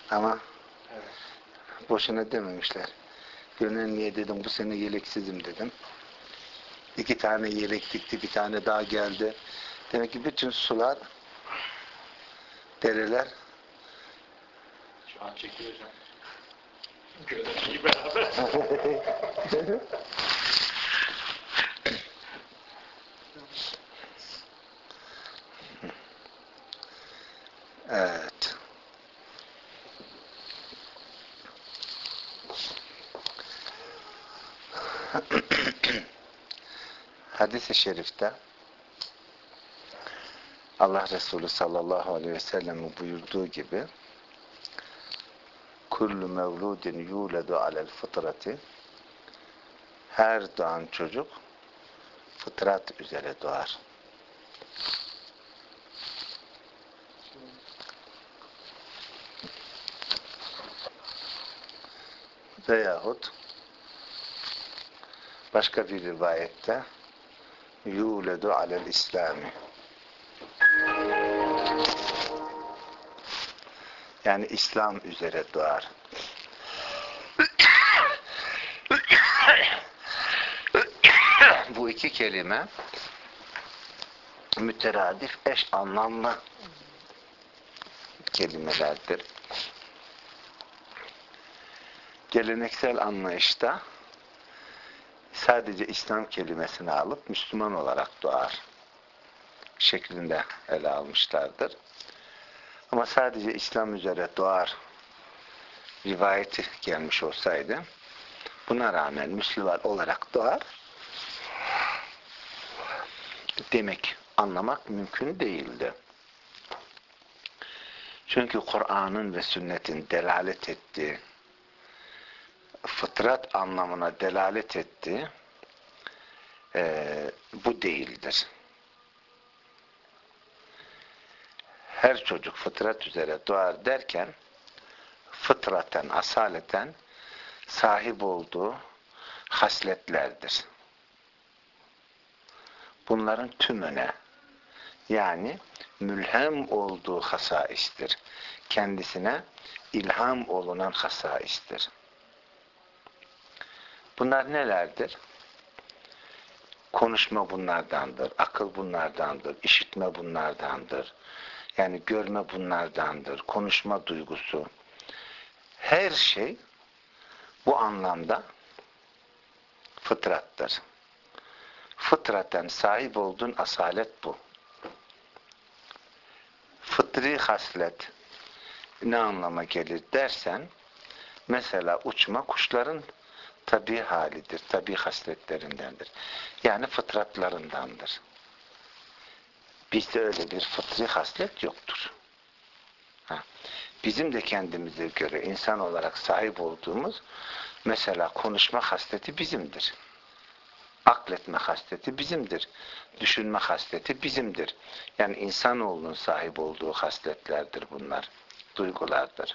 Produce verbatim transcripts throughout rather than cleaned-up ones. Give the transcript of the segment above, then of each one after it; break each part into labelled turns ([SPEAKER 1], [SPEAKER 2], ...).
[SPEAKER 1] Ama boşuna dememişler. Gönül niye dedim, bu sene yeleksizim dedim. İki tane yelek dikti, bir tane daha geldi. Demek ki bütün sular, dereler
[SPEAKER 2] şu an çekiyor hocam. Görüntüyü beraber.
[SPEAKER 1] evet. Hadis-i şerifte Allah Resulü sallallahu aleyhi ve sellem'in buyurduğu gibi kullu mevludin yuledu alel fıtrati, her doğan çocuk fıtrat üzere doğar. Veyahut başka bir rivayette yuledu alel İslami, yani İslam üzere doğar. Bu iki kelime müteradif, eş anlamlı kelimelerdir. Geleneksel anlayışta sadece İslam kelimesini alıp Müslüman olarak doğar şeklinde ele almışlardır. Ama sadece İslam üzere doğar rivayeti gelmiş olsaydı, buna rağmen Müslüman olarak doğar demek, anlamak mümkün değildi. Çünkü Kur'an'ın ve sünnetin delalet ettiği, fıtrat anlamına delalet ettiği e, bu değildir. Her çocuk fıtrat üzere doğar derken, fıtraten, asaleten sahip olduğu hasletlerdir. Bunların tümüne, yani mülhem olduğu hasaistir. Kendisine ilham olunan hasaistir. Bunlar nelerdir? Konuşma bunlardandır, akıl bunlardandır, işitme bunlardandır. Yani görme bunlardandır, konuşma duygusu. Her şey bu anlamda fıtrattır. Fıtraten sahip olduğun asalet bu. Fıtri haslet ne anlama gelir dersen, mesela uçma kuşların tabii halidir, tabii hasletlerindendir. Yani fıtratlarındandır. Bizde öyle bir fıtri haslet yoktur. Ha. Bizim de kendimize göre insan olarak sahip olduğumuz, mesela konuşma hasleti bizimdir. Akletme hasleti bizimdir. Düşünme hasleti bizimdir. Yani insanoğlunun sahip olduğu hasletlerdir bunlar. Duygulardır.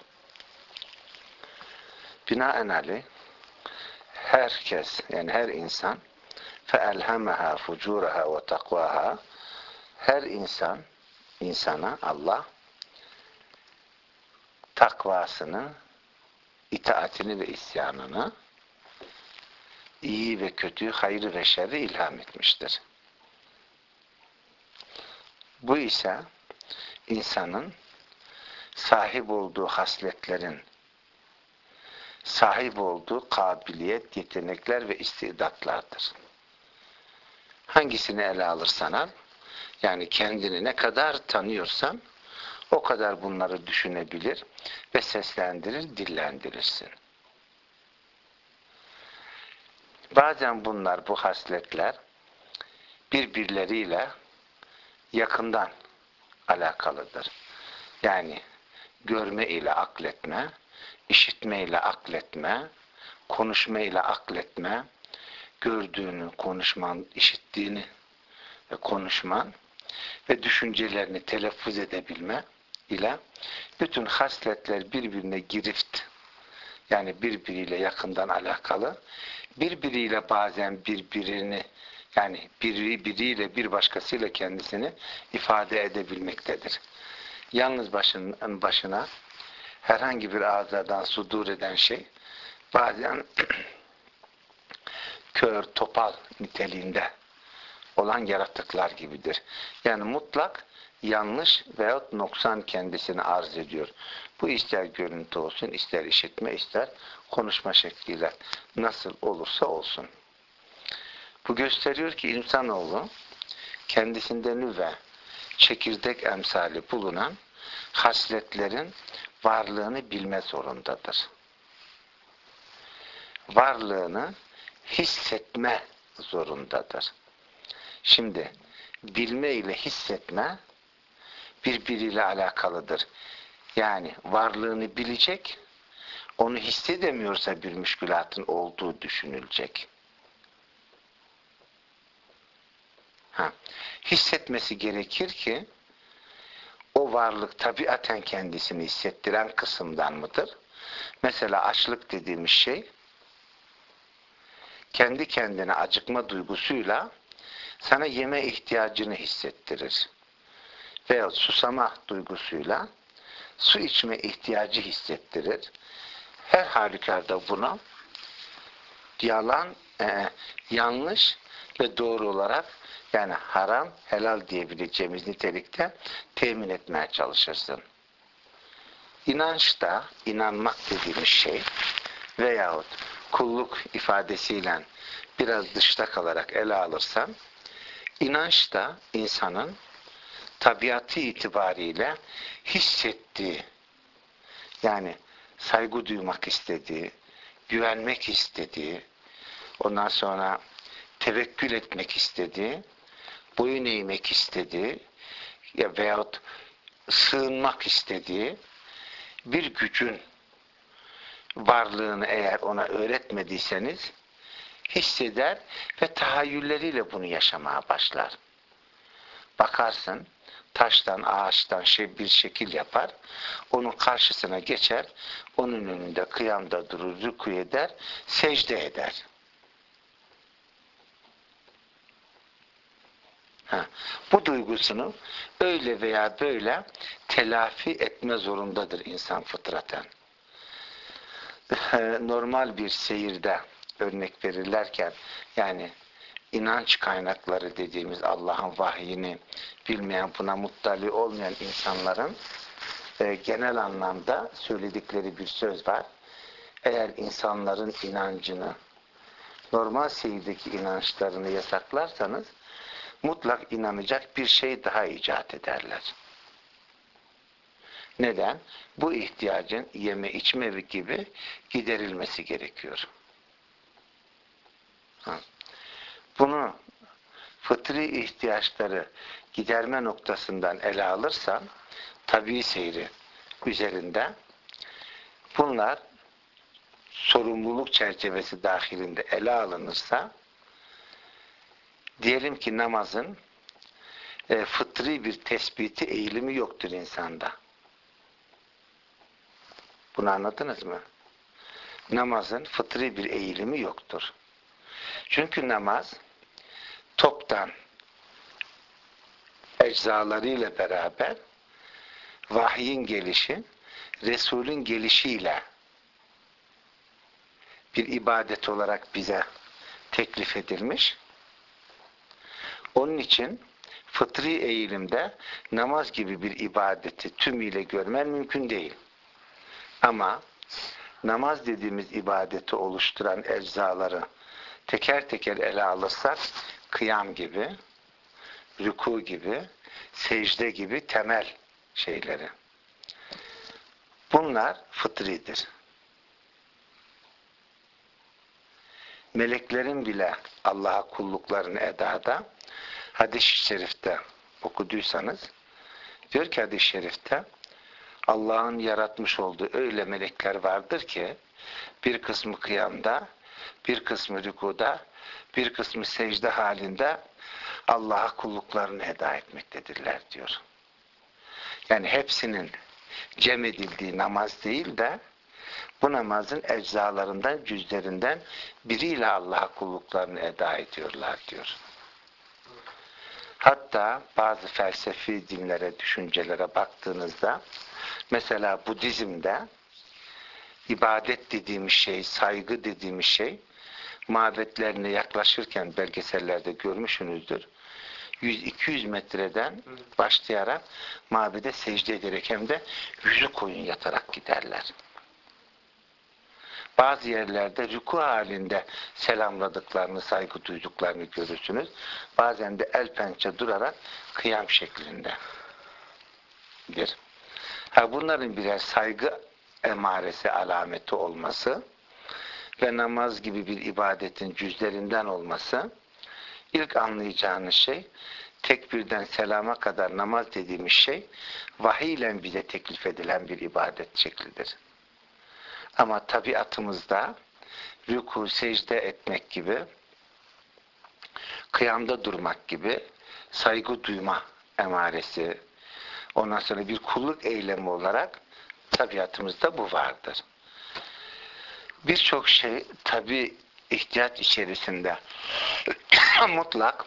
[SPEAKER 1] Binaenaleyh herkes, yani her insan فَاَلْهَمَهَا فُجُورَهَا وَتَقْوَاهَا, her insan, insana Allah takvasını, itaatini ve isyanını, iyi ve kötüyü, hayrı ve şerri ilham etmiştir. Bu ise insanın sahip olduğu hasletlerin, sahip olduğu kabiliyet, yetenekler ve istidatlardır. Hangisini ele alırsan al, yani kendini ne kadar tanıyorsan o kadar bunları düşünebilir ve seslendirir, dillendirirsin. Bazen bunlar, bu hasletler birbirleriyle yakından alakalıdır. Yani görme ile akletme, işitme ile akletme, konuşma ile akletme, gördüğünü, konuşman, işittiğini ve konuşman ve düşüncelerini telaffuz edebilme ile bütün hasletler birbirine girift, yani birbiriyle yakından alakalı, birbiriyle bazen birbirini, yani biri biriyle bir başkasıyla kendisini ifade edebilmektedir. Yalnız başın, başına herhangi bir azadan sudur eden şey bazen kör, topal niteliğinde olan yaratıklar gibidir. Yani mutlak yanlış veyahut noksan kendisini arz ediyor. Bu ister görüntü olsun, ister işitme, ister konuşma şekliyle nasıl olursa olsun. Bu gösteriyor ki insanoğlu kendisinde nüve, çekirdek emsali bulunan hasletlerin varlığını bilme zorundadır. Varlığını hissetme zorundadır. Şimdi bilme ile hissetme birbiriyle alakalıdır. Yani varlığını bilecek, onu hissedemiyorsa bir müşkülatın olduğu düşünülecek. Ha. Hissetmesi gerekir ki o varlık tabiaten kendisini hissettiren kısımdan mıdır? Mesela açlık dediğimiz şey kendi kendine acıkma duygusuyla sana yeme ihtiyacını hissettirir. Veya susama duygusuyla su içme ihtiyacı hissettirir. Her halükarda buna yalan, e, yanlış ve doğru olarak yani haram, helal diyebileceğimiz nitelikte temin etmeye çalışırsın. İnançta, inanmak dediğimiz şey veyahut kulluk ifadesiyle biraz dışta kalarak ele alırsan, inanç da insanın tabiatı itibariyle hissettiği, yani saygı duymak istediği, güvenmek istediği, ondan sonra tevekkül etmek istediği, boyun eğmek istediği ya veyahut sığınmak istediği bir gücün varlığını eğer ona öğretmediyseniz hisseder ve tahayyülleriyle bunu yaşamaya başlar. Bakarsın taştan, ağaçtan şey bir şekil yapar, onun karşısına geçer, onun önünde kıyamda durur, rükû eder, secde eder. Ha, bu duygusunu öyle veya böyle telafi etme zorundadır insan fıtraten. Normal bir seyirde örnek verirlerken yani inanç kaynakları dediğimiz Allah'ın vahyini bilmeyen, buna muttali olmayan insanların e, genel anlamda söyledikleri bir söz var. Eğer insanların inancını, normal seyirdeki inançlarını yasaklarsanız mutlak inanacak bir şey daha icat ederler. Neden? Bu ihtiyacın yeme içme gibi giderilmesi gerekiyor. Ha. Bunu fıtri ihtiyaçları giderme noktasından ele alırsan tabii seyri üzerinde bunlar sorumluluk çerçevesi dahilinde ele alınırsa diyelim ki namazın e, fıtri bir tespiti eğilimi yoktur insanda. Bunu anladınız mı? Namazın fıtri bir eğilimi yoktur. Çünkü namaz toptan eczalarıyla beraber vahyin gelişi, Resul'ün gelişiyle bir ibadet olarak bize teklif edilmiş. Onun için fıtri eğilimde namaz gibi bir ibadeti tümüyle görmen mümkün değil. Ama namaz dediğimiz ibadeti oluşturan eczaları teker teker ele alırsak kıyam gibi, rükû gibi, secde gibi temel şeyleri. Bunlar fıtridir. Meleklerin bile Allah'a kulluklarını edada hadis-i şerifte okuduysanız diyor ki hadis-i şerifte Allah'ın yaratmış olduğu öyle melekler vardır ki bir kısmı kıyamda, bir kısmı rükuda, bir kısmı secde halinde Allah'a kulluklarını eda etmektedirler diyor. Yani hepsinin cem edildiği namaz değil de bu namazın eczalarından, cüzlerinden biriyle Allah'a kulluklarını eda ediyorlar diyor. Hatta bazı felsefi dinlere, düşüncelere baktığınızda Mesela Budizm'de ibadet dediğimiz şey, saygı dediğimiz şey, mabetlerine yaklaşırken belgesellerde görmüşsünüzdür. yüz iki yüz metreden başlayarak mabede secde ederek hem de yüzü koyun yatarak giderler. Bazı yerlerde rükû halinde selamladıklarını, saygı duyduklarını görürsünüz. Bazen de el pençe durarak kıyam şeklindedir. Ha, bunların birer saygı emaresi, alameti olması ve namaz gibi bir ibadetin cüzlerinden olması, ilk anlayacağınız şey, tekbirden selama kadar namaz dediğimiz şey, vahiy ile bize teklif edilen bir ibadet şeklidir. Ama tabiatımızda rükû, secde etmek gibi, kıyamda durmak gibi saygı duyma emaresi, ondan sonra bir kulluk eylemi olarak tabiatımızda bu vardır. Birçok şey tabi ihtiyaç içerisinde mutlak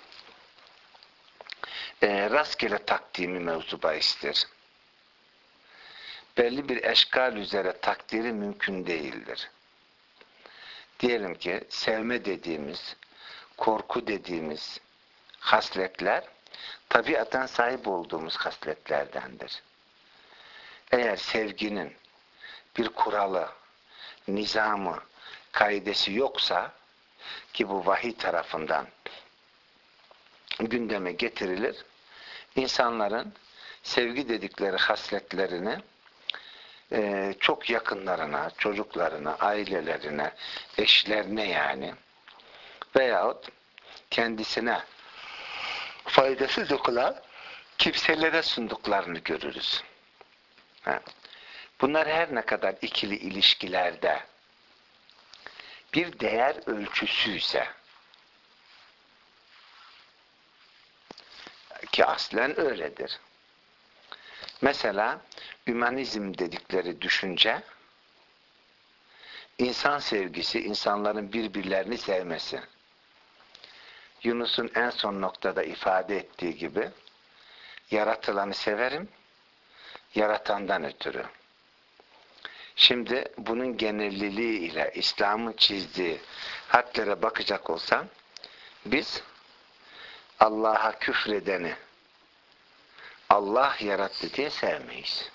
[SPEAKER 1] e, rastgele takdimi mevzu bahistir. Belli bir eşkal üzere takdiri mümkün değildir. Diyelim ki sevme dediğimiz, korku dediğimiz hasletler tabiatan sahip olduğumuz hasletlerdendir. Eğer sevginin bir kuralı, nizamı, kaidesi yoksa ki bu vahiy tarafından gündeme getirilir, insanların sevgi dedikleri hasletlerini e, çok yakınlarına, çocuklarına, ailelerine, eşlerine yani veyahut kendisine faydasız okulan kimselere sunduklarını görürüz. Ha. Bunlar her ne kadar ikili ilişkilerde bir değer ölçüsüyse, ki aslen öyledir. Mesela hümanizm dedikleri düşünce, insan sevgisi, insanların birbirlerini sevmesi. Yunus'un en son noktada ifade ettiği gibi, yaratılanı severim, yaratandan ötürü. Şimdi bunun genelliliği ile İslam'ın çizdiği hadlere bakacak olsam, biz Allah'a küfredeni Allah yarattı diye sevmeyiz.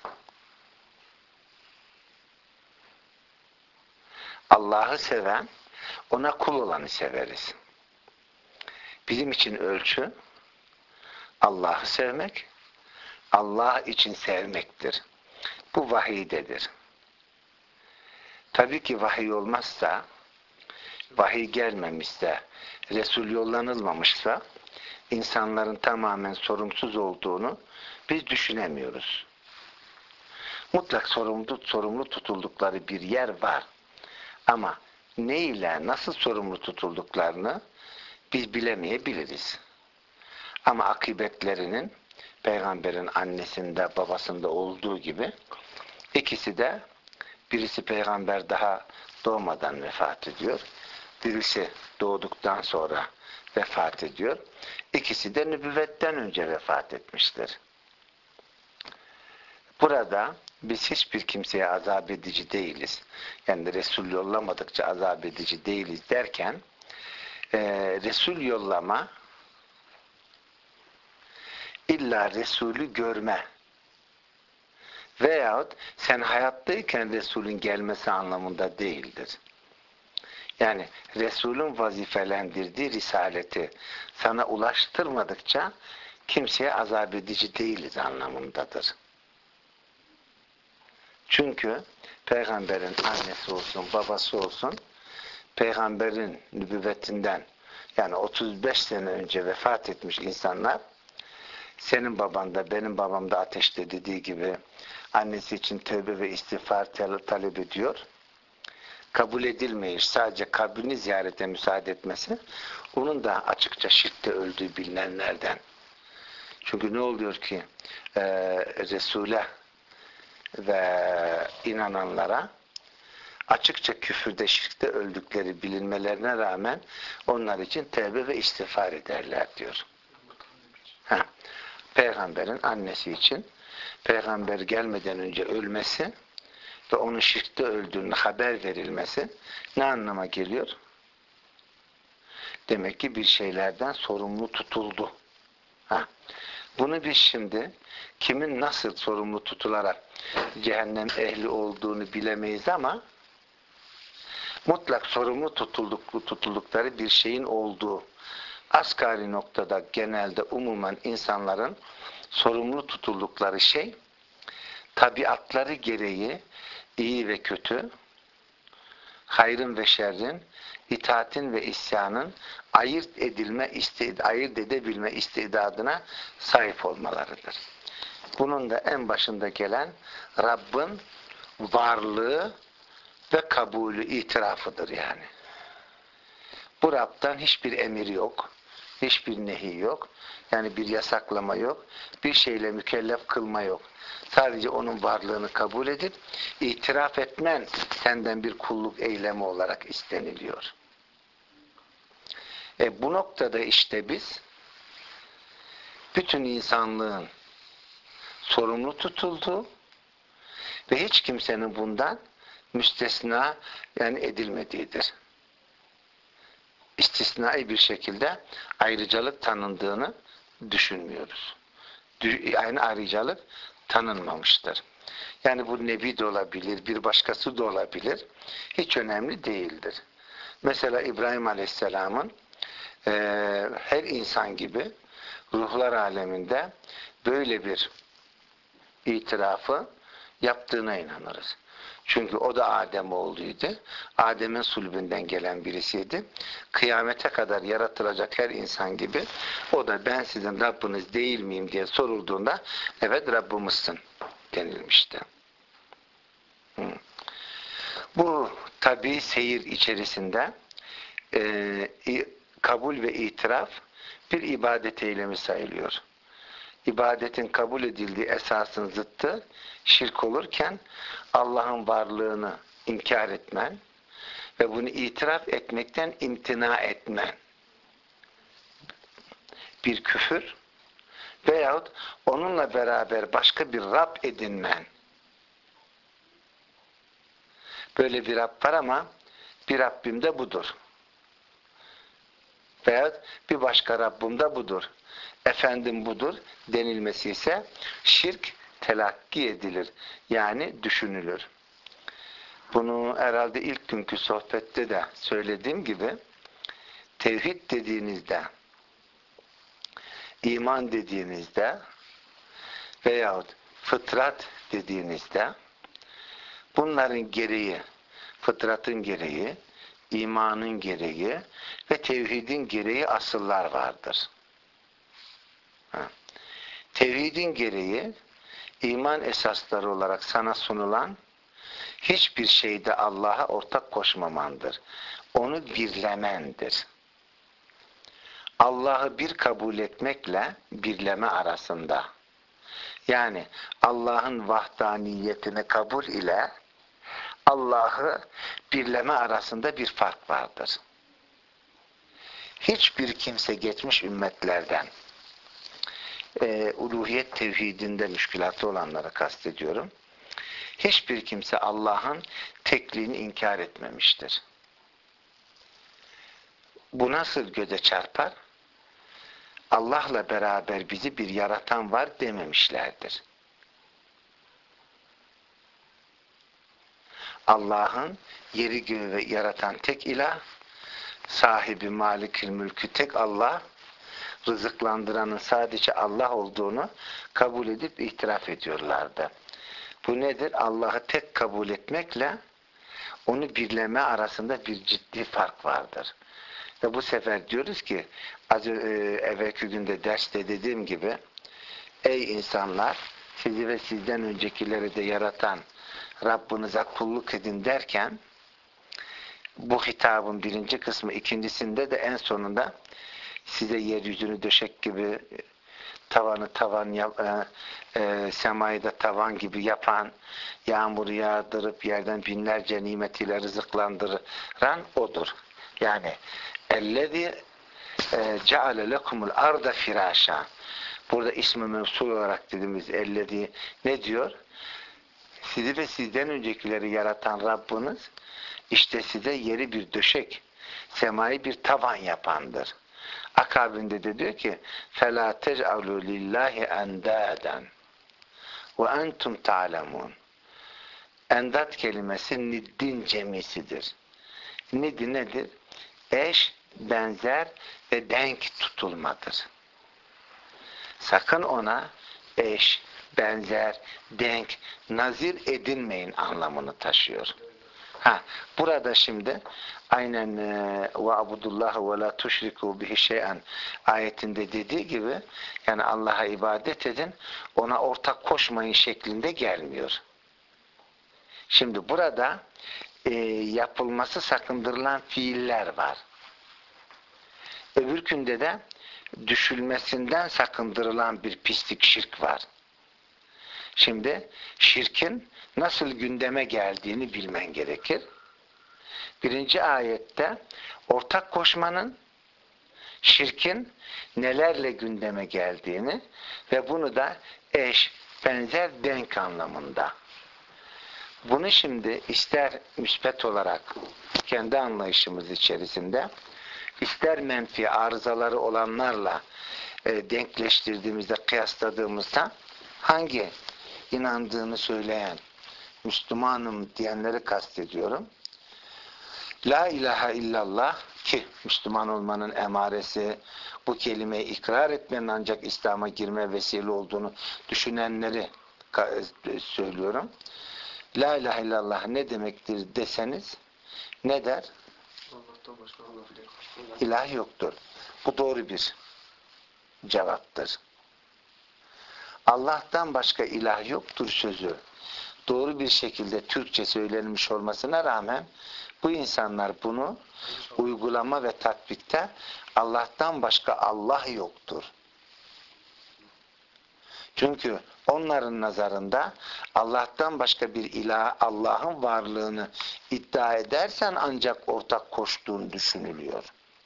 [SPEAKER 1] Allah'ı seven, ona kul olanı severiz. Bizim için ölçü, Allah'ı sevmek, Allah için sevmektir. Bu vahiydedir. Tabii ki vahiy olmazsa, vahiy gelmemişse, Resul yollanılmamışsa, insanların tamamen sorumsuz olduğunu biz düşünemiyoruz. Mutlak sorumlu, sorumlu tutuldukları bir yer var. Ama ne ile nasıl sorumlu tutulduklarını biz bilemeyebiliriz. Ama akıbetlerinin peygamberin annesinde, babasında olduğu gibi ikisi de, birisi peygamber daha doğmadan vefat ediyor. Birisi doğduktan sonra vefat ediyor. İkisi de nübüvvetten önce vefat etmiştir. Burada biz hiçbir kimseye azap edici değiliz. Yani Resul yollamadıkça azap edici değiliz derken e, Resul yollama illa Resulü görme veyahut sen hayattayken Resulün gelmesi anlamında değildir. Yani Resulün vazifelendirdiği risaleti sana ulaştırmadıkça kimseye azap edici değiliz anlamındadır. Çünkü peygamberin annesi olsun, babası olsun, peygamberin nübüvvetinden yani otuz beş sene önce vefat etmiş insanlar, senin baban da benim babam da ateşte dediği gibi annesi için tövbe ve istiğfar talep ediyor. Kabul edilmeyiş, sadece kabrini ziyarete müsaade etmesi, onun da açıkça şirkte öldüğü bilinenlerden. Çünkü ne oluyor ki e, Resul'e ve inananlara açıkça küfürde, şirkte öldükleri bilinmelerine rağmen onlar için tevbe ve istiğfar ederler diyor. Ha. Peygamberin annesi için peygamber gelmeden önce ölmesi ve onun şirkte öldüğünü haber verilmesi ne anlama geliyor? Demek ki bir şeylerden sorumlu tutuldu. Ha. Bunu biz şimdi kimin nasıl sorumlu tutularak cehennem ehli olduğunu bilemeyiz ama mutlak sorumlu tutulduk, tutuldukları bir şeyin olduğu asgari noktada genelde umumen insanların sorumlu tutuldukları şey tabiatları gereği iyi ve kötü, hayrın ve şerrin, itaatin ve isyanın ayırt edilme, istid ayırt edebilme istidadına sahip olmalarıdır. Bunun da en başında gelen Rabb'in varlığı ve kabulü, itirafıdır yani. Bu Rab'dan hiçbir emir yok, hiçbir nehi yok, yani bir yasaklama yok, bir şeyle mükellef kılma yok. Sadece onun varlığını kabul edip itiraf etmen senden bir kulluk eylemi olarak isteniliyor. E bu noktada işte biz bütün insanlığın sorumlu tutulduğu ve hiç kimsenin bundan müstesna yani edilmediğidir. İstisnai bir şekilde ayrıcalık tanındığını düşünmüyoruz. Aynı ayrıcalık tanınmamıştır. Yani bu nebi de olabilir, bir başkası da olabilir. Hiç önemli değildir. Mesela İbrahim Aleyhisselam'ın e, her insan gibi ruhlar aleminde böyle bir itirafı yaptığına inanırız. Çünkü o da Adem oğluydu. Adem'in sulbünden gelen birisiydi. Kıyamete kadar yaratılacak her insan gibi o da ben sizin Rabbiniz değil miyim diye sorulduğunda evet Rabbimizsin denilmişti. Hı. Bu tabii seyir içerisinde e, kabul ve itiraf bir ibadet eylemi sayılıyor. İbadetin kabul edildiği esasın zıttı şirk olurken Allah'ın varlığını inkar etmen ve bunu itiraf etmekten imtina etmen bir küfür veyahut onunla beraber başka bir Rab edinmen. Böyle bir Rab var ama bir Rabbim de budur. Veyahut bir başka Rabbim de budur. Efendim budur denilmesi ise şirk telakki edilir. Yani düşünülür. Bunu herhalde ilk günkü sohbette de söylediğim gibi tevhid dediğinizde, iman dediğinizde veyahut fıtrat dediğinizde bunların gereği, fıtratın gereği, imanın gereği ve tevhidin gereği asıllar vardır. Ha. Tevhidin gereği iman esasları olarak sana sunulan hiçbir şeyde Allah'a ortak koşmamandır. Onu birlemendir. Allah'ı bir kabul etmekle birleme arasında. Yani Allah'ın vahdaniyetini kabul ile Allah'ı birleme arasında bir fark vardır. Hiçbir kimse geçmiş ümmetlerden e, uluhiyet tevhidinde müşkülatı olanları kastediyorum. Hiçbir kimse Allah'ın tekliğini inkar etmemiştir. Bu nasıl göze çarpar? Allah'la beraber bizi bir yaratan var dememişlerdir. Allah'ın yeri göğü ve yaratan tek ilah, sahibi malikül mülkü tek Allah, rızıklandıranın sadece Allah olduğunu kabul edip itiraf ediyorlardı. Bu nedir? Allah'ı tek kabul etmekle onu birleme arasında bir ciddi fark vardır. Ve bu sefer diyoruz ki az e, evvelki günde derste dediğim gibi ey insanlar sizi ve sizden öncekileri de yaratan Rabbinize kulluk edin derken bu hitabın birinci kısmı, ikincisinde de en sonunda size yeryüzünü döşek gibi tavanı tavan yap, e, e, semayı da tavan gibi yapan, yağmuru yağdırıp yerden binlerce nimetiyle rızıklandıran odur. Yani ellezî ceale lekumul arda firâşa. Burada ismi mevsul olarak dediğimiz ellediği ne diyor? Sizi ve sizden öncekileri yaratan Rabbiniz işte size yeri bir döşek, semayı bir tavan yapandır. Akabinde de diyor ki فَلَا تَجْعَلُوا لِلّٰهِ اَنْدَادًا وَاَنْتُمْ تَعْلَمُونَ. Endat kelimesi niddin cemisidir. Nidi nedir? Eş, benzer ve denk tutulmadır. Sakın ona eş, benzer, denk, nazir edinmeyin anlamını taşıyor. Ha, burada şimdi aynen ve abudullah ve la tuşriku bihi şey'en ayetinde dediği gibi yani Allah'a ibadet edin, ona ortak koşmayın şeklinde gelmiyor. Şimdi burada e, yapılması sakındırılan fiiller var. Öbürkünde de düşülmesinden sakındırılan bir pislik, şirk var. Şimdi şirkin nasıl gündeme geldiğini bilmen gerekir. Birinci ayette ortak koşmanın, şirkin nelerle gündeme geldiğini ve bunu da eş, benzer, denk anlamında. Bunu şimdi ister müspet olarak kendi anlayışımız içerisinde, ister menfi arızaları olanlarla e, denkleştirdiğimizde, kıyasladığımızda hangi inandığını söyleyen Müslümanım diyenleri kastediyorum. La ilahe illallah ki Müslüman olmanın emaresi, bu kelimeyi ikrar etmenin ancak İslam'a girme vesile olduğunu düşünenleri söylüyorum. La ilahe illallah ne demektir deseniz ne der?
[SPEAKER 2] Allah'tan başka Allah bile yoktur.
[SPEAKER 1] İlah yoktur. Bu doğru bir cevaptır. Allah'tan başka ilah yoktur sözü doğru bir şekilde Türkçe söylenmiş olmasına rağmen bu insanlar bunu uygulama ve tatbikte Allah'tan başka Allah yoktur. Çünkü onların nazarında Allah'tan başka bir ilah, Allah'ın varlığını iddia edersen ancak ortak koştuğun düşünülüyor.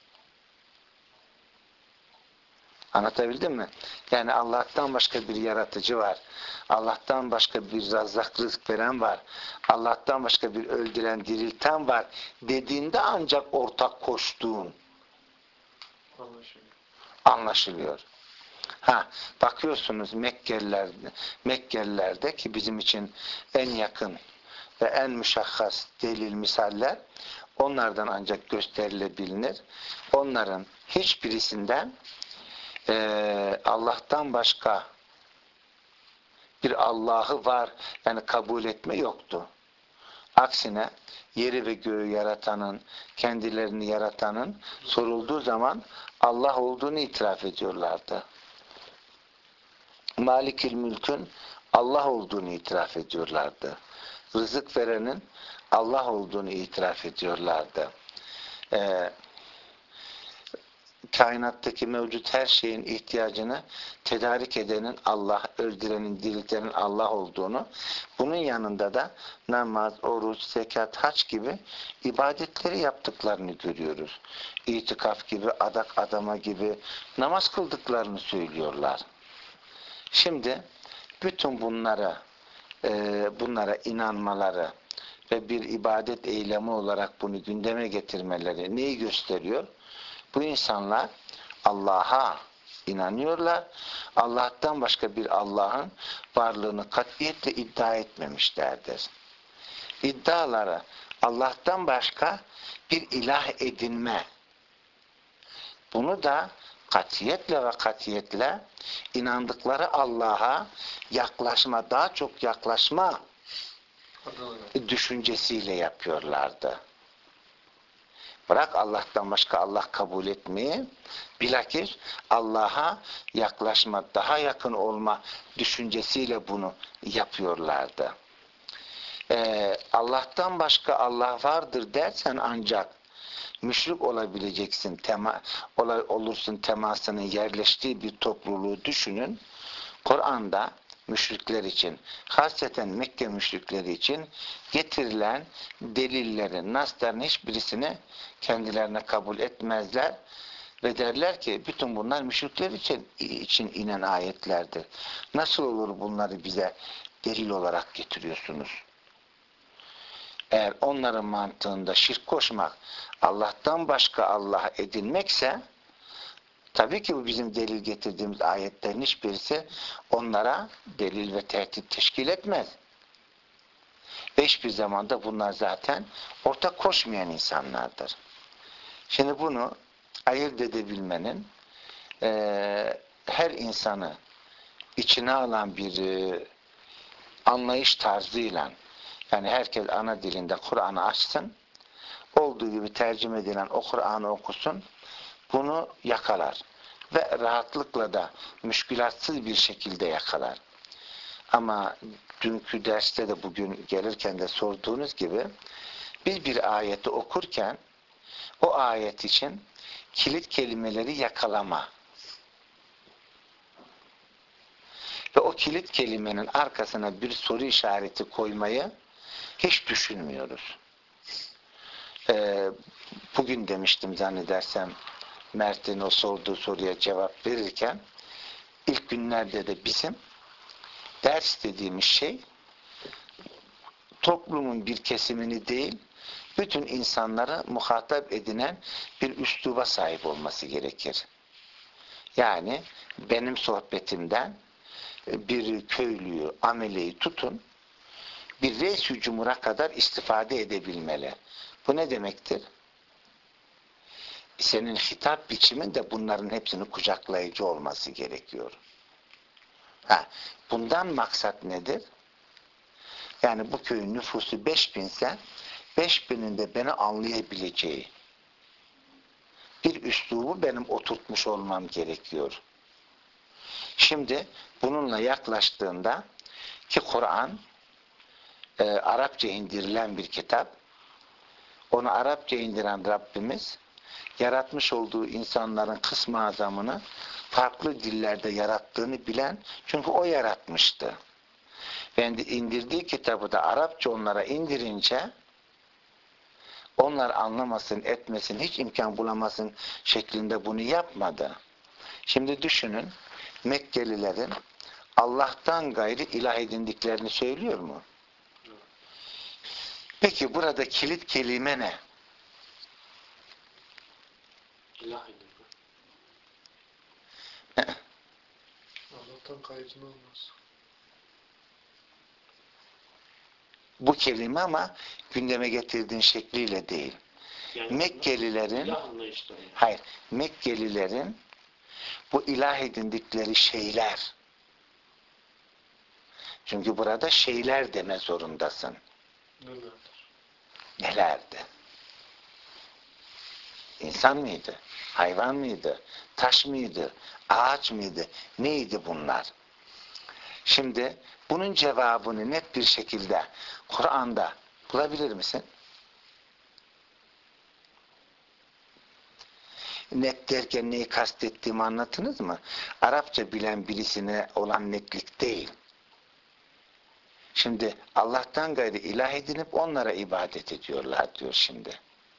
[SPEAKER 1] Anlatabildim mi? Yani Allah'tan başka bir yaratıcı var. Allah'tan başka bir razzak, rızık veren var. Allah'tan başka bir öldüren, dirilten var dediğinde ancak ortak koştuğun
[SPEAKER 2] Anlaşılıyor.
[SPEAKER 1] anlaşılıyor. Ha, bakıyorsunuz Mekkeliler, Mekkelilerde ki bizim için en yakın ve en müşahhas delil misaller onlardan ancak gösterilebilir. Onların hiçbirisinden e, Allah'tan başka bir Allah'ı var yani kabul etme yoktu. Aksine yeri ve göğü yaratanın, kendilerini yaratanın sorulduğu zaman Allah olduğunu itiraf ediyorlardı. Malikül Mülk'ün Allah olduğunu itiraf ediyorlardı. Rızık verenin Allah olduğunu itiraf ediyorlardı. Ee, kainattaki mevcut her şeyin ihtiyacını tedarik edenin Allah, öldürenin, diriltenin Allah olduğunu, bunun yanında da namaz, oruç, zekat, hac gibi ibadetleri yaptıklarını görüyoruz. İtikaf gibi, adak adama gibi namaz kıldıklarını söylüyorlar. Şimdi bütün bunlara e, bunlara inanmaları ve bir ibadet eylemi olarak bunu gündeme getirmeleri neyi gösteriyor? Bu insanlar Allah'a inanıyorlar. Allah'tan başka bir Allah'ın varlığını katiyetle iddia etmemişlerdir. İddiaları Allah'tan başka bir ilah edinme. Bunu da katiyetle ve katiyetle inandıkları Allah'a yaklaşma, daha çok yaklaşma düşüncesiyle yapıyorlardı. Bırak Allah'tan başka Allah kabul etmeyi, bilakis Allah'a yaklaşma, daha yakın olma düşüncesiyle bunu yapıyorlardı. Ee, Allah'tan başka Allah vardır dersen ancak müşrik olabileceksin, tema, olursun temasının yerleştiği bir topluluğu düşünün. Kur'an'da müşrikler için, hasreten Mekke müşrikleri için getirilen delillerin, nasların hiçbirisini kendilerine kabul etmezler Ve derler ki bütün bunlar müşrikler için, için inen ayetlerdir. Nasıl olur bunları bize delil olarak getiriyorsunuz? Eğer onların mantığında şirk koşmak, Allah'tan başka Allah edinmekse, tabii ki bu bizim delil getirdiğimiz ayetlerin hiçbirisi onlara delil ve tehdit teşkil etmez. Ve hiçbir zamanda bunlar zaten ortak koşmayan insanlardır. Şimdi bunu ayırt edebilmenin e, her insanı içine alan bir e, anlayış tarzıyla, yani herkes ana dilinde Kur'an'ı açsın, olduğu gibi tercüme edilen o Kur'an'ı okusun, bunu yakalar. Ve rahatlıkla da müşkülatsız bir şekilde yakalar. Ama dünkü derste de bugün gelirken de sorduğunuz gibi biz bir ayeti okurken o ayet için kilit kelimeleri yakalama ve o kilit kelimenin arkasına bir soru işareti koymayı hiç düşünmüyoruz. Ee, bugün demiştim zannedersem Mert'in o sorduğu soruya cevap verirken ilk günlerde de bizim ders dediğimiz şey toplumun bir kesimini değil, bütün insanları muhatap edinen bir üsluba sahip olması gerekir. Yani benim sohbetimden bir köylüyü, ameleyi tutun, bir reis-i cumhura kadar istifade edebilmeli. Bu ne demektir? Senin hitap biçimin de bunların hepsini kucaklayıcı olması gerekiyor. Ha, bundan maksat nedir? Yani bu köyün nüfusu beş binse, beş binin de beni anlayabileceği bir üslubu benim oturtmuş olmam gerekiyor. Şimdi bununla yaklaştığında ki Kur'an e, Arapça indirilen bir kitap, onu Arapça indiren Rabbimiz yaratmış olduğu insanların kısmı azamını farklı dillerde yarattığını bilen, çünkü o yaratmıştı. Ve indirdiği kitabı da Arapça onlara indirince onlar anlamasın, etmesin, hiç imkan bulamasın şeklinde bunu yapmadı. Şimdi düşünün, Mekkelilerin Allah'tan gayri ilah edindiklerini söylüyor mu? Peki burada kilit kelime ne?
[SPEAKER 2] İlah edildi. Allah'tan gayrısını olmaz.
[SPEAKER 1] Bu kelime ama gündeme getirdiğin şekliyle değil.
[SPEAKER 2] Yani
[SPEAKER 1] Mekkelilerin
[SPEAKER 2] ilah anlayışları.
[SPEAKER 1] hayır, Mekkelilerin bu ilah edindikleri şeyler, çünkü burada şeyler deme zorundasın.
[SPEAKER 2] Nelerdir?
[SPEAKER 1] Nelerdi? İnsan mıydı? Hayvan mıydı? Taş mıydı? Ağaç mıydı? Neydi bunlar? Şimdi bunun cevabını net bir şekilde Kur'an'da bulabilir misin? Net derken neyi kastettiğimi anlatınız mı? Arapça bilen birisine olan netlik değil. Şimdi Allah'tan gayrı ilah edinip onlara ibadet ediyorlar diyor şimdi.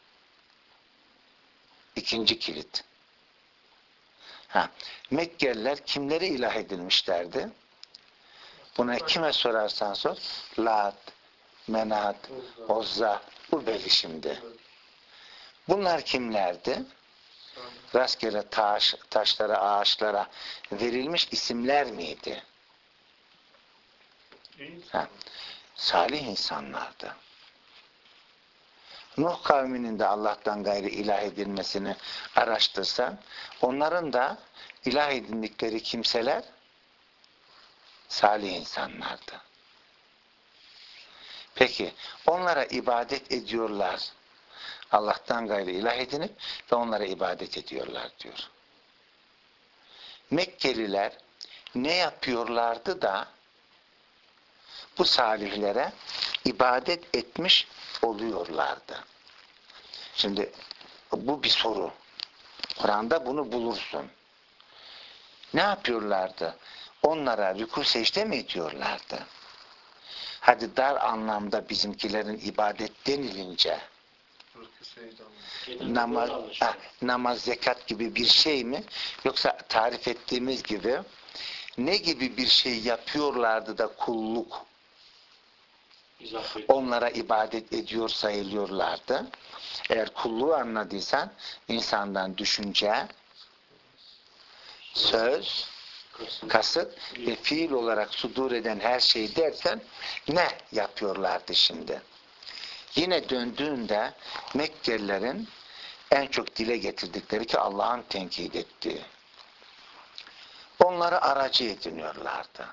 [SPEAKER 1] İkinci kilit. Ha, Mekkeliler kimleri ilah edilmişlerdi? Buna kime sorarsan sor. Lat, Menat, Ozza, bu belli şimdi. Bunlar kimlerdi? Rastgele taş, taşlara, ağaçlara verilmiş isimler miydi? Ha, salih insanlardı. Nuh kavminin de Allah'tan gayri ilah edilmesini araştırsan, onların da ilah edindikleri kimseler salih insanlardı. Peki, onlara ibadet ediyorlar. Allah'tan gayri ilah edinip ve onlara ibadet ediyorlar diyor. Mekkeliler ne yapıyorlardı da bu salihlere ibadet etmiş oluyorlardı? Şimdi bu bir soru. Kur'an'da bunu bulursun. Ne yapıyorlardı? Onlara rükû secde mi ediyorlardı? Hadi dar anlamda bizimkilerin ibadet denilince
[SPEAKER 2] Genelde
[SPEAKER 1] Namaz,
[SPEAKER 2] böyle
[SPEAKER 1] ha,
[SPEAKER 2] anlaşılıyor.
[SPEAKER 1] namaz, zekat gibi bir şey mi? Yoksa tarif ettiğimiz gibi ne gibi bir şey yapıyorlardı da kulluk
[SPEAKER 2] İzah ediyor.
[SPEAKER 1] onlara ibadet ediyor sayılıyorlardı? Eğer kulluğu anladıysan insandan düşünce, söz,
[SPEAKER 2] Kasım.
[SPEAKER 1] kasıt ve fiil olarak sudur eden her şey derken ne yapıyorlardı şimdi? Yine döndüğünde Mekkelilerin en çok dile getirdikleri ki Allah'ın tenkit ettiği. Onları aracı ediniyorlardı.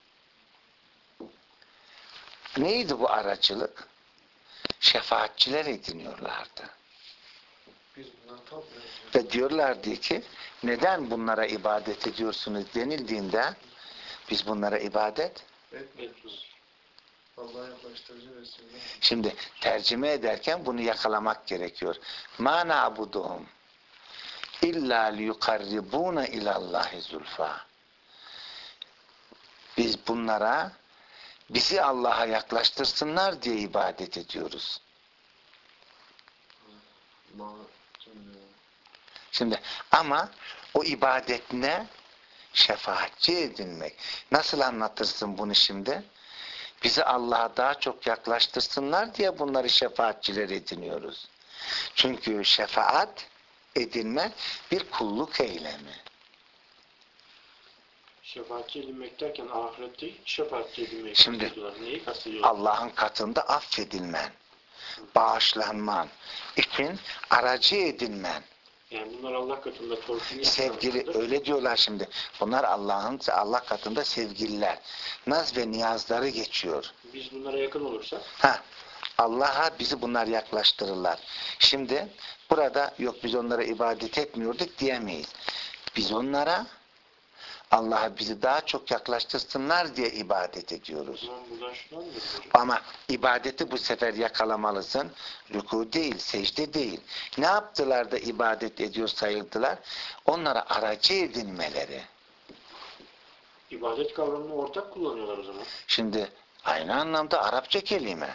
[SPEAKER 1] Neydi bu aracılık? Şefaatçiler ediniyorlardı.
[SPEAKER 2] Biz bundan tapmıyoruz.
[SPEAKER 1] Ve diyorlardı ki neden bunlara ibadet ediyorsunuz denildiğinde biz bunlara ibadet
[SPEAKER 2] Etmiyoruz. Allah'a yaklaştırıcı vesile.
[SPEAKER 1] şimdi tercüme ederken bunu yakalamak gerekiyor. Ma na'buduhum illa liyukarribuna ilallahi zulfa. Biz bunlara bizi Allah'a yaklaştırsınlar diye ibadet ediyoruz.
[SPEAKER 2] Ma
[SPEAKER 1] Şimdi ama o ibadet ne? Şefaatçi edinmek. Nasıl anlatırsın bunu şimdi? Bizi Allah'a daha çok yaklaştırsınlar diye bunları şefaatçiler ediniyoruz. Çünkü şefaat edinme bir kulluk eylemi.
[SPEAKER 2] Şefaatçi edinmek derken ahiret değil, şefaatçi edinmeyi
[SPEAKER 1] Şimdi,
[SPEAKER 2] kastediyorlar. Neyi kastediyorlar?
[SPEAKER 1] Allah'ın katında affedilmen, bağışlanman için aracı edinmen.
[SPEAKER 2] Yani bunlar Allah katında torpilli.
[SPEAKER 1] Sevgili öyle diyorlar şimdi. Bunlar Allah'ın Allah katında sevgililer. Naz ve niyazları geçiyor.
[SPEAKER 2] Biz bunlara yakın olursak
[SPEAKER 1] Ha, Allah'a bizi bunlar yaklaştırırlar. Şimdi burada yok biz onlara ibadet etmiyorduk diyemeyiz. Biz onlara Allah'a bizi daha çok yaklaştırsınlar diye ibadet
[SPEAKER 2] o
[SPEAKER 1] ediyoruz.
[SPEAKER 2] zaman buradan şunu anlıyoruz hocam.
[SPEAKER 1] Ama ibadeti bu sefer yakalamalısın. Rükû değil, secde değil. Ne yaptılar da ibadet ediyor sayıldılar? Onlara aracı edinmeleri.
[SPEAKER 2] İbadet kavramını ortak kullanıyorlar o zaman.
[SPEAKER 1] Şimdi aynı anlamda Arapça kelime.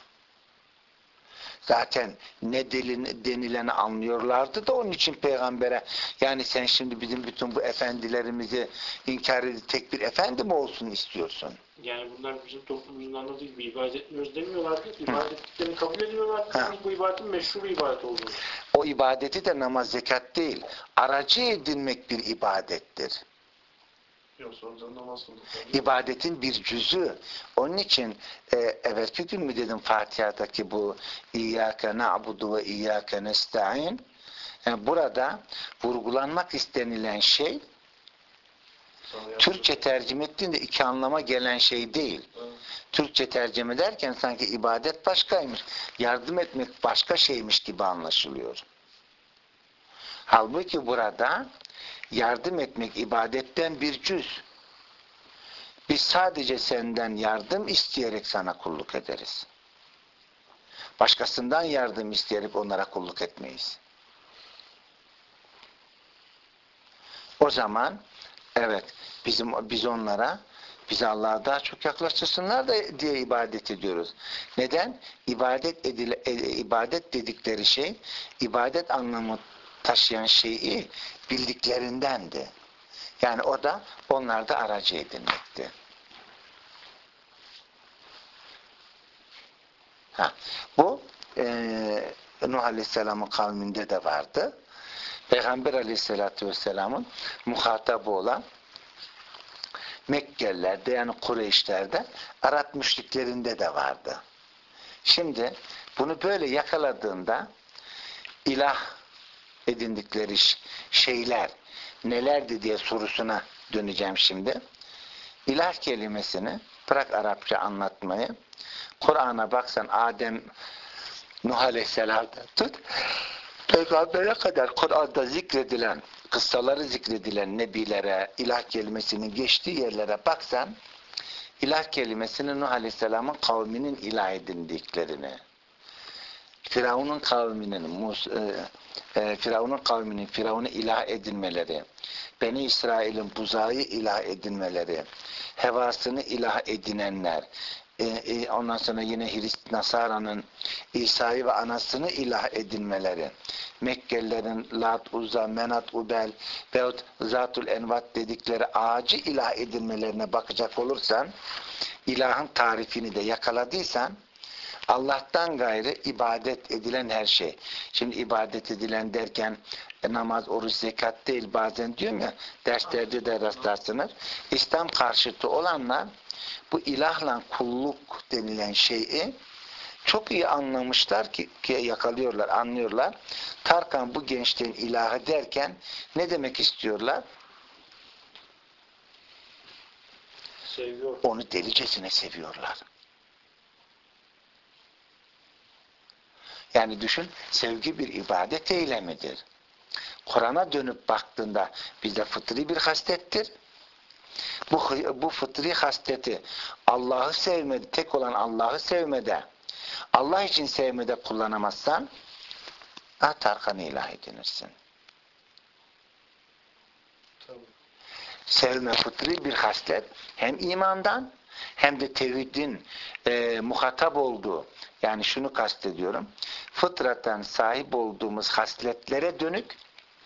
[SPEAKER 1] Zaten ne denileni anlıyorlardı da onun için peygambere yani sen şimdi bizim bütün bu efendilerimizi inkar edip tek bir efendi mi olsun istiyorsun?
[SPEAKER 2] Yani bunlar bizim toplumumuzun anladığı gibi ibadet etmiyoruz demiyorlardı. İbadetlerini kabul ediyorlardı.
[SPEAKER 1] Ha.
[SPEAKER 2] Yalnız bu ibadetin meşru bir ibadet olduğunu.
[SPEAKER 1] O ibadeti de namaz, zekat değil. Aracı edinmek bir ibadettir.
[SPEAKER 2] Yok sonradan namaz kıldık.
[SPEAKER 1] İbadetin bir cüzü. Onun için e, evvelki gün mü dedim Fatiha'daki bu İyyâke na'budu ve İyyâke nesta'in yani burada vurgulanmak istenilen şey Türkçe tercüme ettiğinde iki anlama gelen şey değil.
[SPEAKER 2] Evet.
[SPEAKER 1] Türkçe tercüme ederken sanki ibadet başkaymış. Yardım etmek başka şeymiş gibi anlaşılıyor. Halbuki burada yardım etmek ibadetten bir cüz. Biz sadece senden yardım isteyerek sana kulluk ederiz. Başkasından yardım isteyerek onlara kulluk etmeyiz. O zaman evet bizim biz onlara bizi Allah'a daha çok yaklaştırsınlar da diye ibadet ediyoruz. Neden? İbadet edile, e, ibadet dedikleri şey ibadet anlamı taşıyan şeyi bildiklerindendi. Yani o da onlarda aracı edinmekti. Ha, bu e, Nuh Aleyhisselam'ın kavminde de vardı. Peygamber Aleyhisselatü Vesselam'ın muhatabı olan Mekkeliler'de yani Kureyşler'de Arap müşriklerinde de vardı. Şimdi bunu böyle yakaladığında ilah edindikleri şeyler nelerdi diye sorusuna döneceğim şimdi. İlah kelimesini bırak Arapça anlatmayı. Kur'an'a baksan Adem Nuh Aleyhisselam'dan tut Peygamber'e kadar Kur'an'da zikredilen kıssaları zikredilen nebilere ilah kelimesinin geçtiği yerlere baksan ilah kelimesini Nuh Aleyhisselam'ın kavminin ilah edindiklerini Firavun'un kavminin Mus, e, e, Firavun'un kavminin Firavun'u ilah edinmeleri Beni İsrail'in buzağı ilah edinmeleri, hevasını ilah edinenler, e, e, ondan sonra yine Hrist Nasara'nın İsa'yı ve anasını ilah edinmeleri, Mekkelilerin Lat, Uzza, Menat, Ubel veyahut Zatul Envat dedikleri ağacı ilah edinmelerine bakacak olursan, ilahın tarifini de yakaladıysan, Allah'tan gayrı ibadet edilen her şey. Şimdi ibadet edilen derken e, namaz, oruç, zekat değil, bazen diyorum ya, derslerde de rastlarsınız. İslam karşıtı olanlar bu ilahla kulluk denilen şeyi çok iyi anlamışlar ki, ki yakalıyorlar, anlıyorlar. Tarkan bu gençliğin ilahı derken ne demek istiyorlar?
[SPEAKER 2] Seviyor.
[SPEAKER 1] Onu delicesine seviyorlar. Yani düşün, sevgi bir ibadet eylemidir. Kur'an'a dönüp baktığında bizde fıtri bir haslettir. Bu, bu fıtri hasleti Allah'ı sevmede, tek olan Allah'ı sevmede, Allah için sevmede kullanamazsan, ah, Tarkan'ı ilah edinirsin.
[SPEAKER 2] Tabii.
[SPEAKER 1] Sevme fıtri bir haslet, hem imandan hem de tevhidin e, muhatap olduğu, yani şunu kastediyorum, fıtraten sahip olduğumuz hasletlere dönük,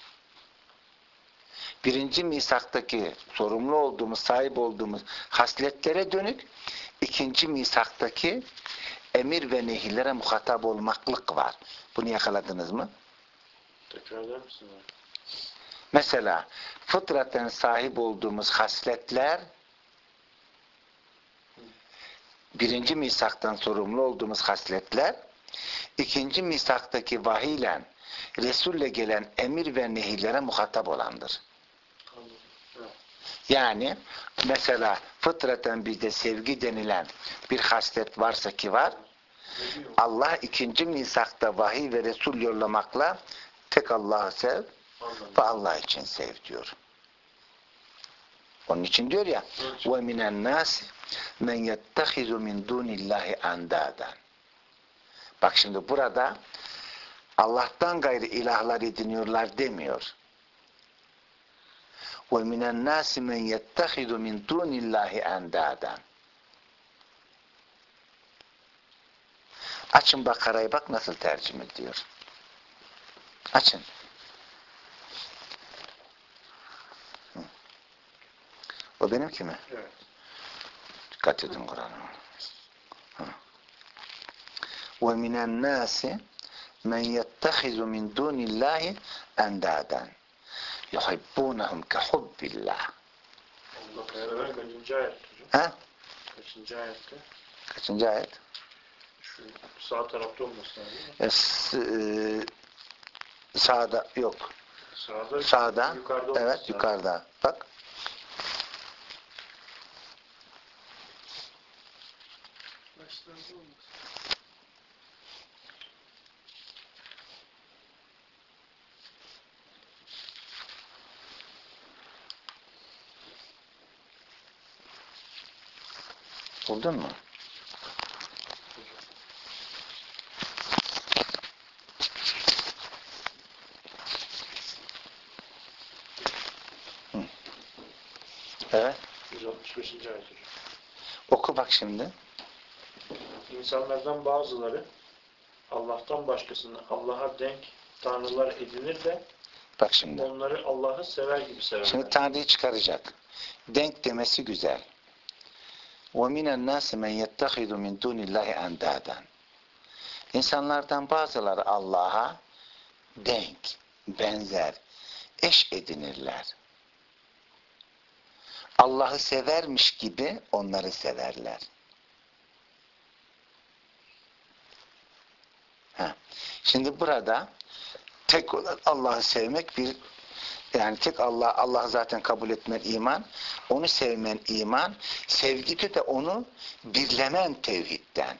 [SPEAKER 1] birinci misaktaki sorumlu olduğumuz, sahip olduğumuz hasletlere dönük, ikinci misaktaki emir ve nehirlere muhatap olmaklık var. Bunu yakaladınız mı?
[SPEAKER 2] Tekrar eder misin?
[SPEAKER 1] Mesela fıtraten sahip olduğumuz hasletler, birinci misaktan sorumlu olduğumuz hasletler, ikinci misaktaki vahiyle, Resul'le gelen emir ve nehirlere muhatap olandır. Yani mesela fıtraten bizde sevgi denilen bir haslet varsa ki var, Allah ikinci misakta vahiy ve Resul yollamakla tek Allah'ı sev ve Allah için sev diyor. Onun için diyor ya وَمِنَ النَّاسِ مَنْ يَتَّخِذُ مِنْ دُونِ اللّٰهِ اَنْدَادًا. Bak şimdi burada Allah'tan gayrı ilahlar ediniyorlar demiyor. وَمِنَ النَّاسِ مَنْ يَتَّخِذُ مِنْ دُونِ اللّٰهِ اَنْدَادًا. Açın Bakara'yı, bak nasıl tercüme ediyor. Açın. Hı. O benimki mi?
[SPEAKER 2] Evet.
[SPEAKER 1] Dikkat edin Kur'an'a. وَمِنَ النَّاسِ مَنْ يَتَّخِذُ مِنْ دُونِ اللّٰهِ اَنْدَادًا يُحِبُّونَهُمْ كَحُبِّ اللّٰهِ.
[SPEAKER 2] Allah kaçıncı kaçıncı ayet hocam?
[SPEAKER 1] Ha?
[SPEAKER 2] Kaçıncı ayette?
[SPEAKER 1] Kaçıncı ayet?
[SPEAKER 2] Şu sağ tarafta olması lazım.
[SPEAKER 1] E, s- e, sağda yok.
[SPEAKER 2] Sağda,
[SPEAKER 1] Sağda.
[SPEAKER 2] yukarıda olması
[SPEAKER 1] Evet,
[SPEAKER 2] lazım.
[SPEAKER 1] yukarıda. Bak.
[SPEAKER 2] Başlarda olması.
[SPEAKER 1] Buldun mu? Hı. Evet.
[SPEAKER 2] yüz altmış beşinci ayet hocam.
[SPEAKER 1] Oku bak şimdi.
[SPEAKER 2] İnsanlardan bazıları Allah'tan başkasını Allah'a denk tanrılar edinir de
[SPEAKER 1] Bak şimdi.
[SPEAKER 2] onları Allah'ı sever gibi severler.
[SPEAKER 1] Şimdi Tanrı'yı çıkaracak. Denk demesi güzel. وَمِنَ النَّاسِ مَنْ يَتَّخِذُ مِنْ دُونِ اللّٰهِ اَنْدَادًا. İnsanlardan bazıları Allah'a denk, benzer, eş edinirler. Allah'ı severmiş gibi onları severler. Ha. Şimdi burada tek olan Allah'ı sevmek bir, yani tek Allah, Allah zaten kabul etmen iman, onu sevmen iman, sevgide de onu birlemen tevhidden.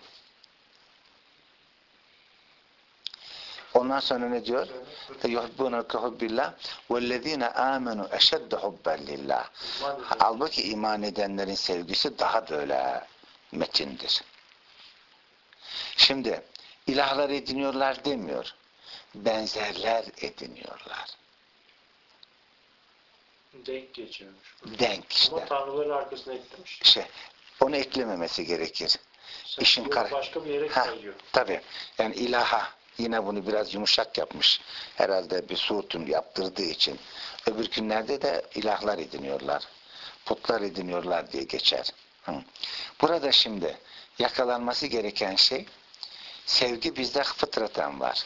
[SPEAKER 1] Ondan sonra ne diyor? يُحِبُّونَ كَحُبِّ اللّٰهِ وَالَّذ۪ينَ آمَنُوا اَشَدَّ حُبًّا لِلّٰهِ. Halbuki iman edenlerin sevgisi daha böyle metindir. Şimdi ilahlar ediniyorlar demiyor. Benzerler ediniyorlar.
[SPEAKER 2] Denk geçiyormuş.
[SPEAKER 1] Denk işte.
[SPEAKER 2] Ama tanrıları arkasına eklemiş.
[SPEAKER 1] İşte onu eklememesi gerekir.
[SPEAKER 2] Sen
[SPEAKER 1] İşin kar
[SPEAKER 2] başka bir yere
[SPEAKER 1] ha,
[SPEAKER 2] kayıyor.
[SPEAKER 1] tabii. Yani ilaha yine bunu biraz yumuşak yapmış. Herhalde bir Suud'un yaptırdığı için. Öbür günlerde de ilahlar ediniyorlar. Putlar ediniyorlar diye geçer. Hı. Burada şimdi yakalanması gereken şey, sevgi bizde fıtraten var.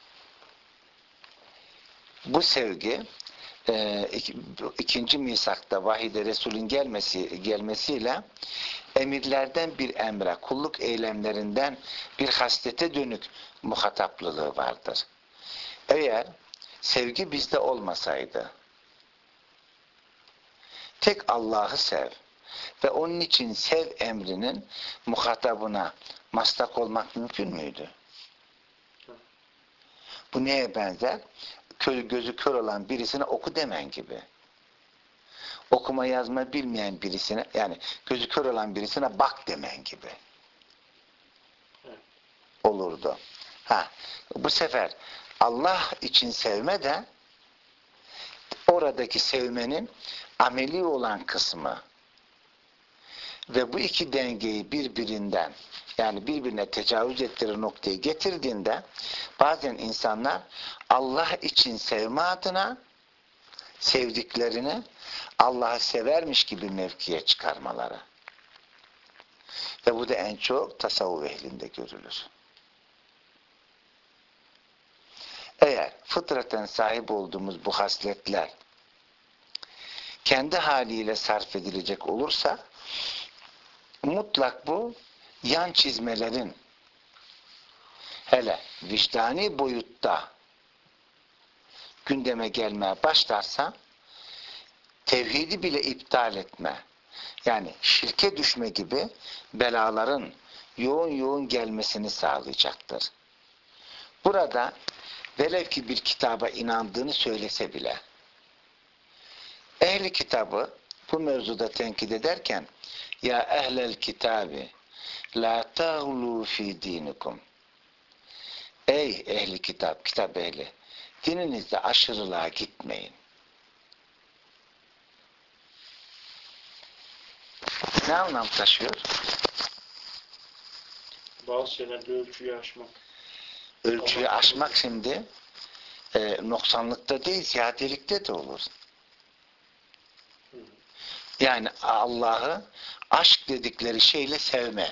[SPEAKER 1] Bu sevgi e, iki, ikinci misakta vahide Resul'ün gelmesi gelmesiyle emirlerden bir emre, kulluk eylemlerinden bir haslete dönük muhataplılığı vardır. Eğer sevgi bizde olmasaydı, tek Allah'ı sev ve onun için sev emrinin muhatabına maslak olmak mümkün müydü? Bu neye benzer? Gözü kör olan birisine oku demen gibi. Okuma yazma bilmeyen birisine, yani gözü kör olan birisine bak demen gibi olurdu. Ha, bu sefer Allah için sevme de oradaki sevmenin ameli olan kısmı ve bu iki dengeyi birbirinden, yani birbirine tecavüz ettirir noktaya getirdiğinde bazen insanlar Allah için sevme adına sevdiklerini Allah'ı severmiş gibi mevkiye çıkarmaları. Ve bu da en çok tasavvuf ehlinde görülür. Eğer fıtraten sahip olduğumuz bu hasletler kendi haliyle sarf edilecek olursa mutlak bu yan çizmelerin hele vicdani boyutta gündeme gelmeye başlarsa tevhidi bile iptal etme, yani şirke düşme gibi belaların yoğun yoğun gelmesini sağlayacaktır. Burada velev ki bir kitaba inandığını söylese bile ehli kitabı bu mevzuda tenkit ederken ya ehlel kitabi la tağlu fi dinikum, ey ehli kitap, kitap ehli, dininizde aşırılığa gitmeyin. Ne anlam taşıyor?
[SPEAKER 2] Bazı şeylerde ölçüyü aşmak.
[SPEAKER 1] Ölçüyü aşmak şimdi e, noksanlıkta değil, ziyadelikte de olur. Yani Allah'ı aşk dedikleri şeyle sevme.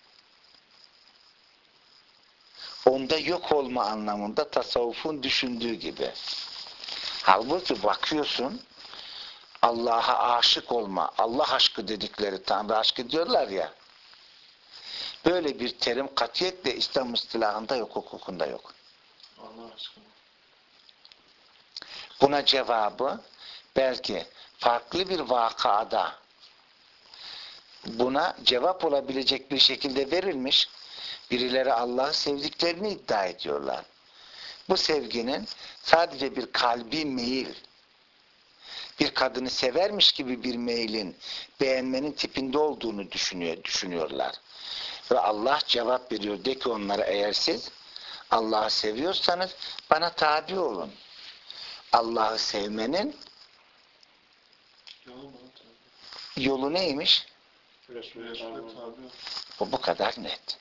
[SPEAKER 1] Onda yok olma anlamında tasavvufun düşündüğü gibi. Halbuki bakıyorsun Allah'a aşık olma, Allah aşkı dedikleri, Tanrı aşkı diyorlar ya, böyle bir terim katiyetle İslam istilahında yok, hukukunda yok.
[SPEAKER 2] Allah aşkına.
[SPEAKER 1] Buna cevabı belki farklı bir vakada buna cevap olabilecek bir şekilde verilmiş. Birileri Allah'ı sevdiklerini iddia ediyorlar. Bu sevginin sadece bir kalbi meyil, bir kadını severmiş gibi bir meylin, beğenmenin tipinde olduğunu düşünüyor, düşünüyorlar. Ve Allah cevap veriyor. De ki onlara, eğer siz Allah'ı seviyorsanız bana tabi olun. Allah'ı sevmenin yolu neymiş? Bu bu kadar net.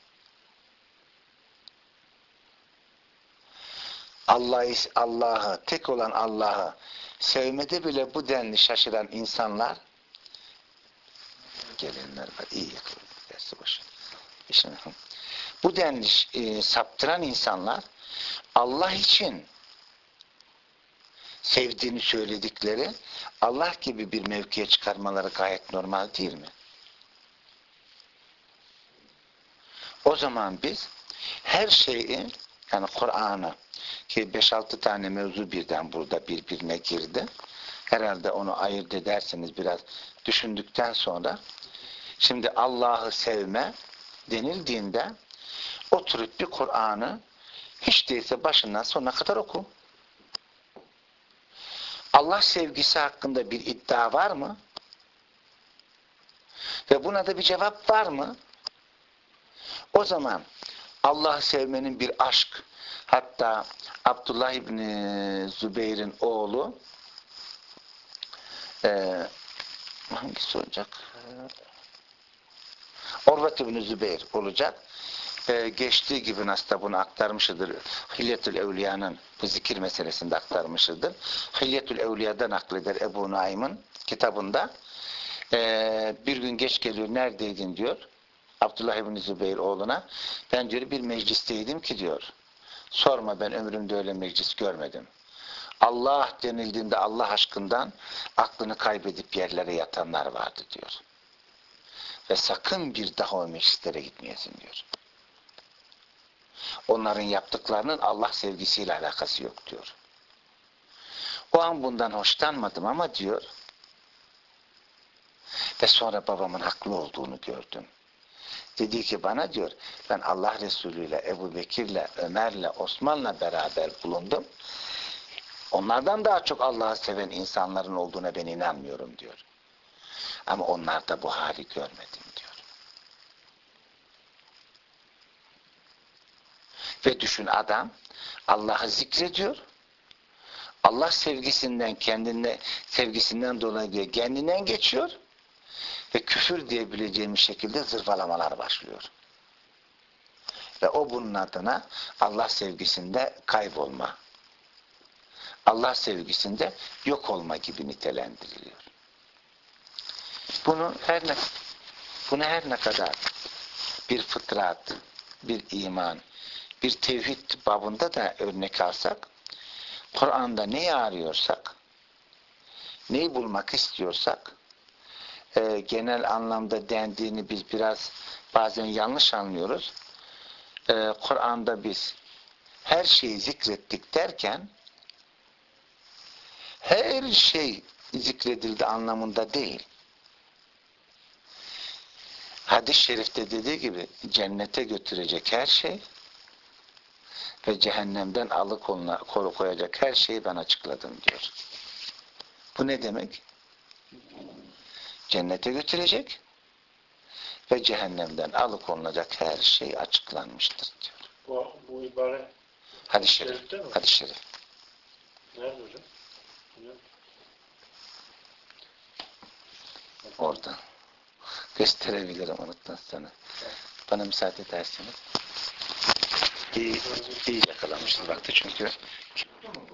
[SPEAKER 1] Allah'ı Allah'ı tek olan Allah'ı sevmede bile bu denli şaşıran insanlar, gelenler var, iyi yakaladı dersi başı. Şimdi, bu denli e, saptıran insanlar Allah için sevdiğini söyledikleri Allah gibi bir mevkiye çıkarmaları gayet normal değil mi? O zaman biz her şeyi, yani Kur'an'ı, ki beş altı tane mevzu birden burada birbirine girdi. Herhalde onu ayırt ederseniz biraz düşündükten sonra, şimdi Allah'ı sevme denildiğinde oturup bir Kur'an'ı hiç değilse başından sonuna kadar oku. Allah sevgisi hakkında bir iddia var mı? Ve buna da bir cevap var mı? O zaman Allah'ı sevmenin bir aşk, hatta Abdullah İbni Zübeyir'in oğlu Ee, hangisi olacak? Urvet ibn Zübeyir olacak. Ee, geçtiği gibi nasıl da bunu aktarmışıdır. Hilyetül Evliya'nın bu zikir meselesinde aktarmışıdır. Hilyetül Evliya'dan nakleder Ebu Naim'in kitabında. Ee, bir gün geç geliyor, neredeydin diyor. Abdullah ibn Zübeyir oğluna. Ben diyor bir meclisteydim ki diyor. Sorma, ben ömrümde öyle meclis görmedim. Allah denildiğinde Allah aşkından aklını kaybedip yerlere yatanlar vardı diyor. Ve sakın bir daha o meclislere gitmeyesin diyor. Onların yaptıklarının Allah sevgisiyle alakası yok diyor. O an bundan hoşlanmadım ama diyor ve sonra babamın haklı olduğunu gördüm. Dedi ki bana diyor, ben Allah Resulü ile Ebu Bekir'le, Ömer'le, Osman'la beraber bulundum. Onlardan daha çok Allah'ı seven insanların olduğuna ben inanmıyorum diyor. Ama onlarda bu hali görmedim diyor. Ve düşün, adam Allah'ı zikrediyor. Allah sevgisinden kendine sevgisinden dolayı diyor, kendinden geçiyor ve küfür diyebileceğimiz şekilde zırvalamalar başlıyor. Ve o bunun adına Allah sevgisinde kaybolma, Allah sevgisinde yok olma gibi nitelendiriliyor. Bunu her ne bunu her ne kadar bir fıtrat, bir iman, bir tevhid babında da örnek alsak, Kur'an'da neyi arıyorsak, neyi bulmak istiyorsak, e, genel anlamda dendiğini biz biraz bazen yanlış anlıyoruz. E, Kur'an'da biz her şeyi zikrettik derken, her şey zikredildi anlamında değil. Hadis-i şerifte dediği gibi cennete götürecek her şey ve cehennemden alıkoyacak her şeyi ben açıkladım diyor. Bu ne demek? Cennete götürecek ve cehennemden alıkonulacak her şey açıklanmıştır diyor.
[SPEAKER 2] Bu, bu ibare
[SPEAKER 1] Hadis-i şerif. Hadis-i şerif.
[SPEAKER 2] Nerede hocam? Hocam.
[SPEAKER 1] Orada. Gösterebilirim unuttan sana. Bana müsaade ederseniz. İyi, iyi yakalamışız baktı çünkü.